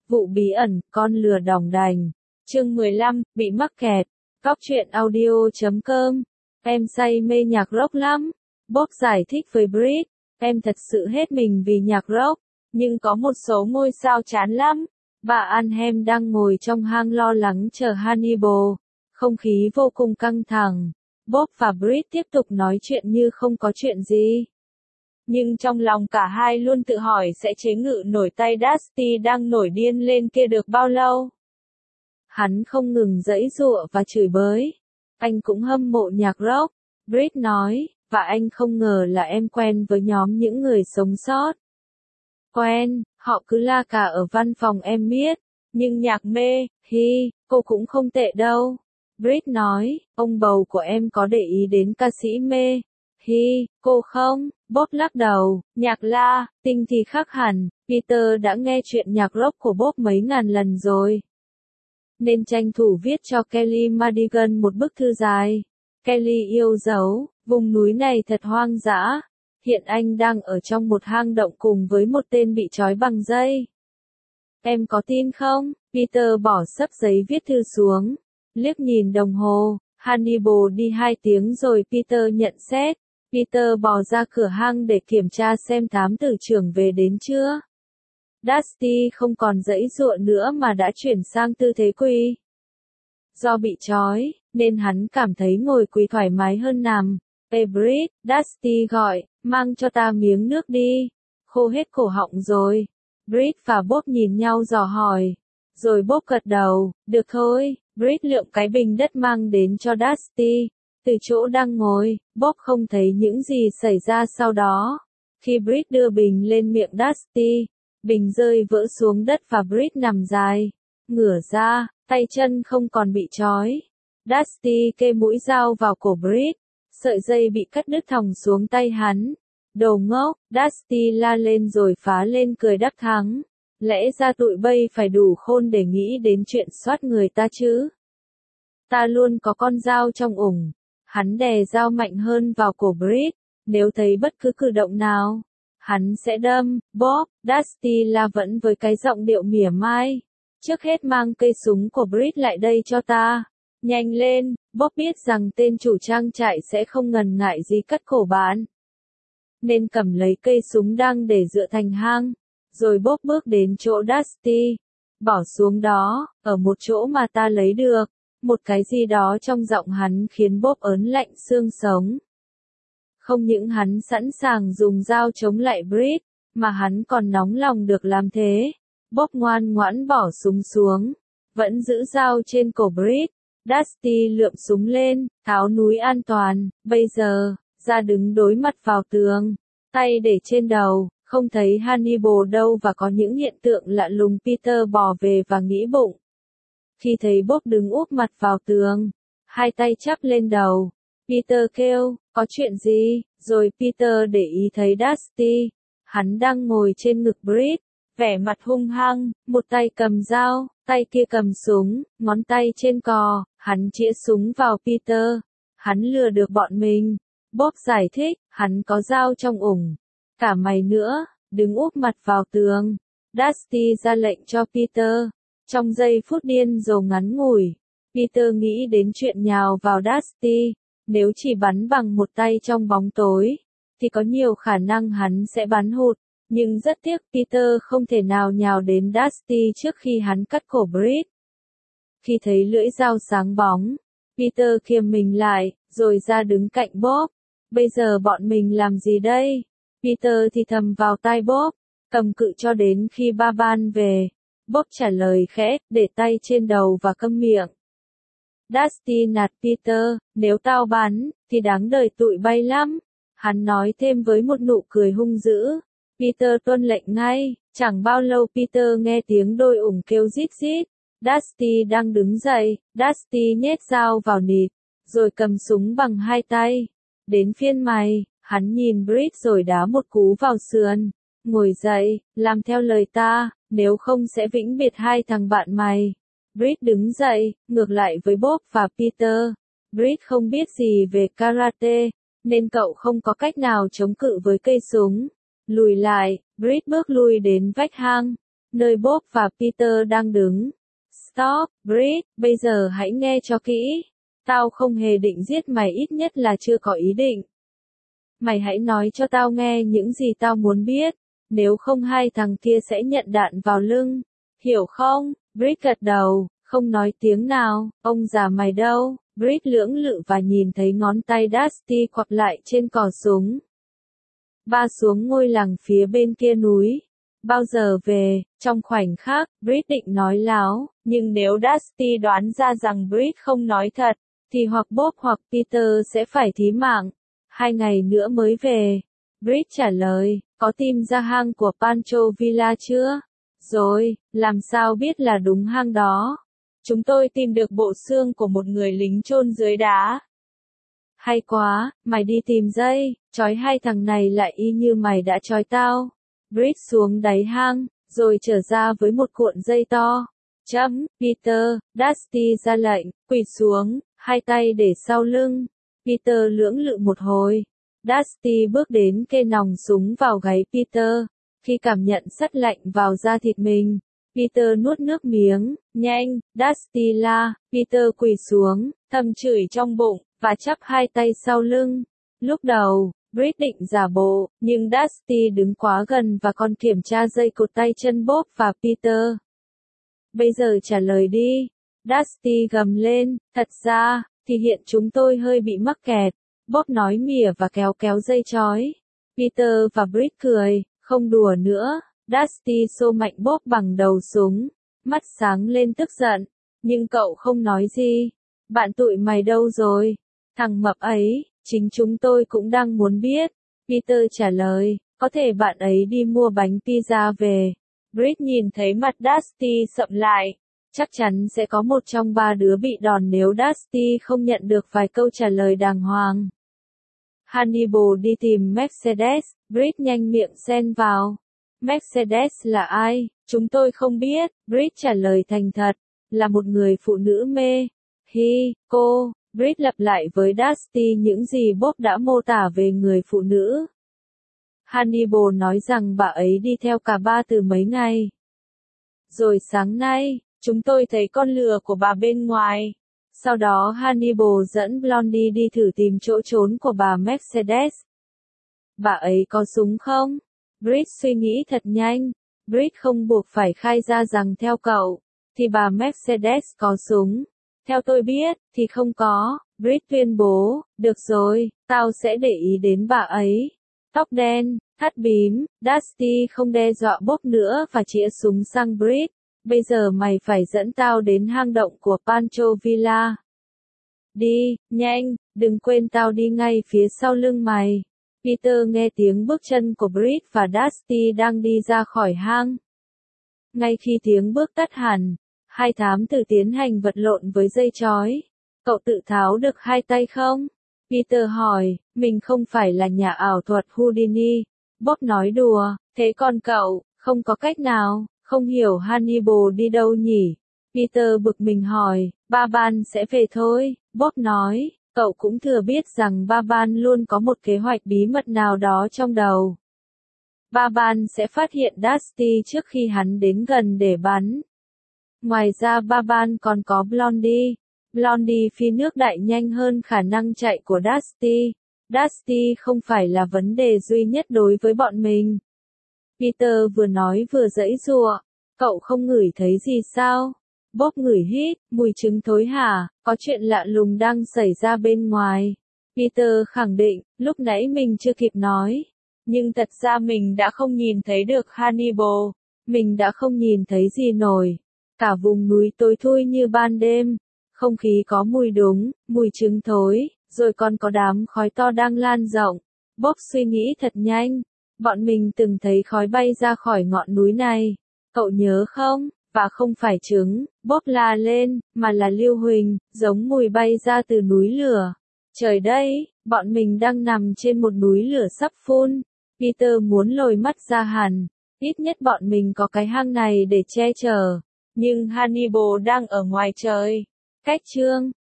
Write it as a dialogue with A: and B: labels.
A: Vụ bí ẩn, con lừa đòng đành. Chương 15, bị mắc kẹt. Cóc truyện audio.com. Em say mê nhạc rock lắm. Bob giải thích với Brit. Em thật sự hết mình vì nhạc rock. Nhưng có một số ngôi sao chán lắm. Bà Anhem đang ngồi trong hang lo lắng chờ Hannibal. Không khí vô cùng căng thẳng. Bob và Brit tiếp tục nói chuyện như không có chuyện gì. Nhưng trong lòng cả hai luôn tự hỏi sẽ chế ngự nổi tay Dusty đang nổi điên lên kia được bao lâu. Hắn không ngừng giãy giụa và chửi bới. Anh cũng hâm mộ nhạc rock, Brit nói, và anh không ngờ là em quen với nhóm những người sống sót. Quen, họ cứ la cà ở văn phòng em biết, nhưng nhạc mê, cô cũng không tệ đâu. Brit nói, ông bầu của em có để ý đến ca sĩ mê. Cô không, Bob lắc đầu, nhạc la, tinh thì khác hẳn, Peter đã nghe chuyện nhạc rock của Bob mấy ngàn lần rồi. Nên tranh thủ viết cho Kelly Madigan một bức thư dài. Kelly yêu dấu, vùng núi này thật hoang dã. Hiện anh đang ở trong một hang động cùng với một tên bị trói bằng dây. Em có tin không? Peter bỏ xấp giấy viết thư xuống. Liếc nhìn đồng hồ, Hannibal đi 2 tiếng rồi Peter nhận xét. Peter bò ra cửa hang để kiểm tra xem thám tử trưởng về đến chưa. Dusty không còn giãy giụa nữa mà đã chuyển sang tư thế quỳ. Do bị trói, nên hắn cảm thấy ngồi quỳ thoải mái hơn nằm. Brit, Dusty gọi, mang cho ta miếng nước đi. Khô hết cổ họng rồi. Brit và Bob nhìn nhau dò hỏi. Rồi Bob gật đầu, được thôi. Brit lượm cái bình đất mang đến cho Dusty. Từ chỗ đang ngồi, Bob không thấy những gì xảy ra sau đó. Khi Brit đưa bình lên miệng Dusty, bình rơi vỡ xuống đất và Brit nằm dài. Ngửa ra, tay chân không còn bị trói. Dusty kê mũi dao vào cổ Brit. Sợi dây bị cắt đứt thòng xuống tay hắn. Đồ ngốc, Dusty la lên rồi phá lên cười đắc thắng. Lẽ ra tụi bay phải đủ khôn để nghĩ đến chuyện soát người ta chứ. Ta luôn có con dao trong ủng. Hắn đè dao mạnh hơn vào cổ Brit. Nếu thấy bất cứ cử động nào, hắn sẽ đâm. Bob, Dusty la vẫn với cái giọng điệu mỉa mai. Trước hết mang cây súng của Brit lại đây cho ta. Nhanh lên, Bob biết rằng tên chủ trang trại sẽ không ngần ngại gì cắt cổ bạn. Nên cầm lấy cây súng đang để dựa thành hang. Rồi Bob bước đến chỗ Dusty. Bỏ xuống đó, ở một chỗ mà ta lấy được. Một cái gì đó trong giọng hắn khiến Bob ớn lạnh xương sống. Không những hắn sẵn sàng dùng dao chống lại Brit, mà hắn còn nóng lòng được làm thế. Bob ngoan ngoãn bỏ súng xuống, vẫn giữ dao trên cổ Brit. Dusty lượm súng lên, tháo núi an toàn, bây giờ, ra đứng đối mặt vào tường, tay để trên đầu, không thấy Hannibal đâu và có những hiện tượng lạ lùng. Peter bò về và nghĩ bụng. Khi thấy Bob đứng úp mặt vào tường, hai tay chắp lên đầu, Peter kêu, có chuyện gì? Rồi Peter để ý thấy Dusty, hắn đang ngồi trên ngực Brit, vẻ mặt hung hăng, một tay cầm dao, tay kia cầm súng, ngón tay trên cò, hắn chĩa súng vào Peter. Hắn lừa được bọn mình. Bob giải thích, hắn có dao trong ủng. Cả mày nữa, đứng úp mặt vào tường. Dusty ra lệnh cho Peter. Trong giây phút điên rồ ngắn ngủi, Peter nghĩ đến chuyện nhào vào Dusty. Nếu chỉ bắn bằng một tay trong bóng tối, thì có nhiều khả năng hắn sẽ bắn hụt. Nhưng rất tiếc Peter không thể nào nhào đến Dusty trước khi hắn cắt cổ Brit. Khi thấy lưỡi dao sáng bóng, Peter kiềm mình lại, rồi ra đứng cạnh Bob. Bây giờ bọn mình làm gì đây? Peter thì thầm vào tai Bob, cầm cự cho đến khi ba ban về. Bob trả lời khẽ, để tay trên đầu và câm miệng. Dusty nạt Peter, nếu tao bắn, thì đáng đời tụi bay lắm. Hắn nói thêm với một nụ cười hung dữ. Peter tuân lệnh ngay. Chẳng bao lâu Peter nghe tiếng đôi ủng kêu rít rít. Dusty đang đứng dậy. Dusty nhét dao vào nịt, rồi cầm súng bằng hai tay. Đến phiên mày, hắn nhìn Brit rồi đá một cú vào sườn. Ngồi dậy, làm theo lời ta, nếu không sẽ vĩnh biệt hai thằng bạn mày. Brit đứng dậy, ngược lại với Bob và Peter. Brit không biết gì về karate, nên cậu không có cách nào chống cự với cây súng. Lùi lại, Brit bước lui đến vách hang. nơi Bob và Peter đang đứng. Stop, Brit, bây giờ hãy nghe cho kỹ. Tao không hề định giết mày, ít nhất là chưa có ý định. Mày hãy nói cho tao nghe những gì tao muốn biết, nếu không hai thằng kia sẽ nhận đạn vào lưng. Hiểu không? Brit gật đầu, không nói tiếng nào. Ông già mày đâu? Brit lưỡng lự và nhìn thấy ngón tay Dusty quặp lại trên cò súng. Ba xuống ngôi làng phía bên kia núi. Bao giờ về? Trong khoảnh khắc, Brit định nói láo, nhưng nếu Dusty đoán ra rằng Brit không nói thật, thì hoặc Bob hoặc Peter sẽ phải thí mạng. 2 ngày nữa mới về. Brit trả lời, có tìm ra hang của Pancho Villa chưa? Rồi, làm sao biết là đúng hang đó? Chúng tôi tìm được bộ xương của một người lính chôn dưới đá. Hay quá, mày đi tìm dây, trói hai thằng này lại y như mày đã trói tao. Brit xuống đáy hang, rồi trở ra với một cuộn dây to. Peter, Dusty ra lệnh, quỳ xuống, hai tay để sau lưng. Peter lưỡng lự một hồi. Dusty bước đến kê nòng súng vào gáy Peter. Khi cảm nhận sắt lạnh vào da thịt mình, Peter nuốt nước miếng. Nhanh, Dusty la. Peter quỳ xuống, thầm chửi trong bụng, và chắp hai tay sau lưng. Lúc đầu, Brit định giả bộ, nhưng Dusty đứng quá gần và còn kiểm tra dây cột tay chân Bob và Peter. Bây giờ trả lời đi. Dusty gầm lên, thật ra, thì hiện chúng tôi hơi bị mắc kẹt. Bob nói mỉa và kéo kéo dây chói. Peter và Brit cười, không đùa nữa. Dusty xô mạnh Bob bằng đầu súng, mắt sáng lên tức giận. Nhưng cậu không nói gì. Bạn tụi mày đâu rồi? Thằng mập ấy, chính chúng tôi cũng đang muốn biết. Peter trả lời, có thể bạn ấy đi mua bánh pizza về. Brit nhìn thấy mặt Dusty sậm lại. Chắc chắn sẽ có một trong ba đứa bị đòn nếu Dusty không nhận được vài câu trả lời đàng hoàng. Hannibal đi tìm Mercedes, Brit nhanh miệng xen vào. Mercedes là ai? Chúng tôi không biết, Brit trả lời thành thật. Là một người phụ nữ mê. Cô, Brit lặp lại với Dusty những gì Bob đã mô tả về người phụ nữ. Hannibal nói rằng bà ấy đi theo cả ba từ mấy ngày. Rồi sáng nay, chúng tôi thấy con lừa của bà bên ngoài. Sau đó Hannibal dẫn Blondie đi thử tìm chỗ trốn của bà Mercedes. Bà ấy có súng không? Brit suy nghĩ thật nhanh. Brit không buộc phải khai ra rằng theo cậu, thì bà Mercedes có súng. Theo tôi biết, thì không có. Brit tuyên bố, được rồi, tao sẽ để ý đến bà ấy. Tóc đen, thắt bím, Dusty không đe dọa Bob nữa và chĩa súng sang Brit. Bây giờ mày phải dẫn tao đến hang động của Pancho Villa. Đi, nhanh, đừng quên tao đi ngay phía sau lưng mày. Peter nghe tiếng bước chân của Brit và Dusty đang đi ra khỏi hang. Ngay khi tiếng bước tắt hẳn, hai thám tử tiến hành vật lộn với dây chói. Cậu tự tháo được hai tay không? Peter hỏi, mình không phải là nhà ảo thuật Houdini. Bob nói đùa, thế còn cậu, không có cách nào, không hiểu Hannibal đi đâu nhỉ? Peter bực mình hỏi, ba ban sẽ về thôi. Bob nói, cậu cũng thừa biết rằng ba ban luôn có một kế hoạch bí mật nào đó trong đầu. Ba ban sẽ phát hiện Dusty trước khi hắn đến gần để bắn. Ngoài ra ba ban còn có Blondie. Blondie phi nước đại nhanh hơn khả năng chạy của Dusty. Dusty không phải là vấn đề duy nhất đối với bọn mình. Peter vừa nói vừa giãy giụa. Cậu không ngửi thấy gì sao? Bob ngửi hít, mùi trứng thối hả? Có chuyện lạ lùng đang xảy ra bên ngoài. Peter khẳng định, lúc nãy mình chưa kịp nói. Nhưng thật ra mình đã không nhìn thấy được Hannibal. Mình đã không nhìn thấy gì nổi. Cả vùng núi tối thui như ban đêm. Không khí có mùi đúng, mùi trứng thối, rồi còn có đám khói to đang lan rộng. Bob suy nghĩ thật nhanh. Bọn mình từng thấy khói bay ra khỏi ngọn núi này. Cậu nhớ không? Và không phải trứng, Bob la lên, mà là lưu huỳnh, giống mùi bay ra từ núi lửa. Trời đây, bọn mình đang nằm trên một núi lửa sắp phun. Peter muốn lồi mắt ra hẳn. Ít nhất bọn mình có cái hang này để che chở. Nhưng Hannibal đang ở ngoài trời. Cách chương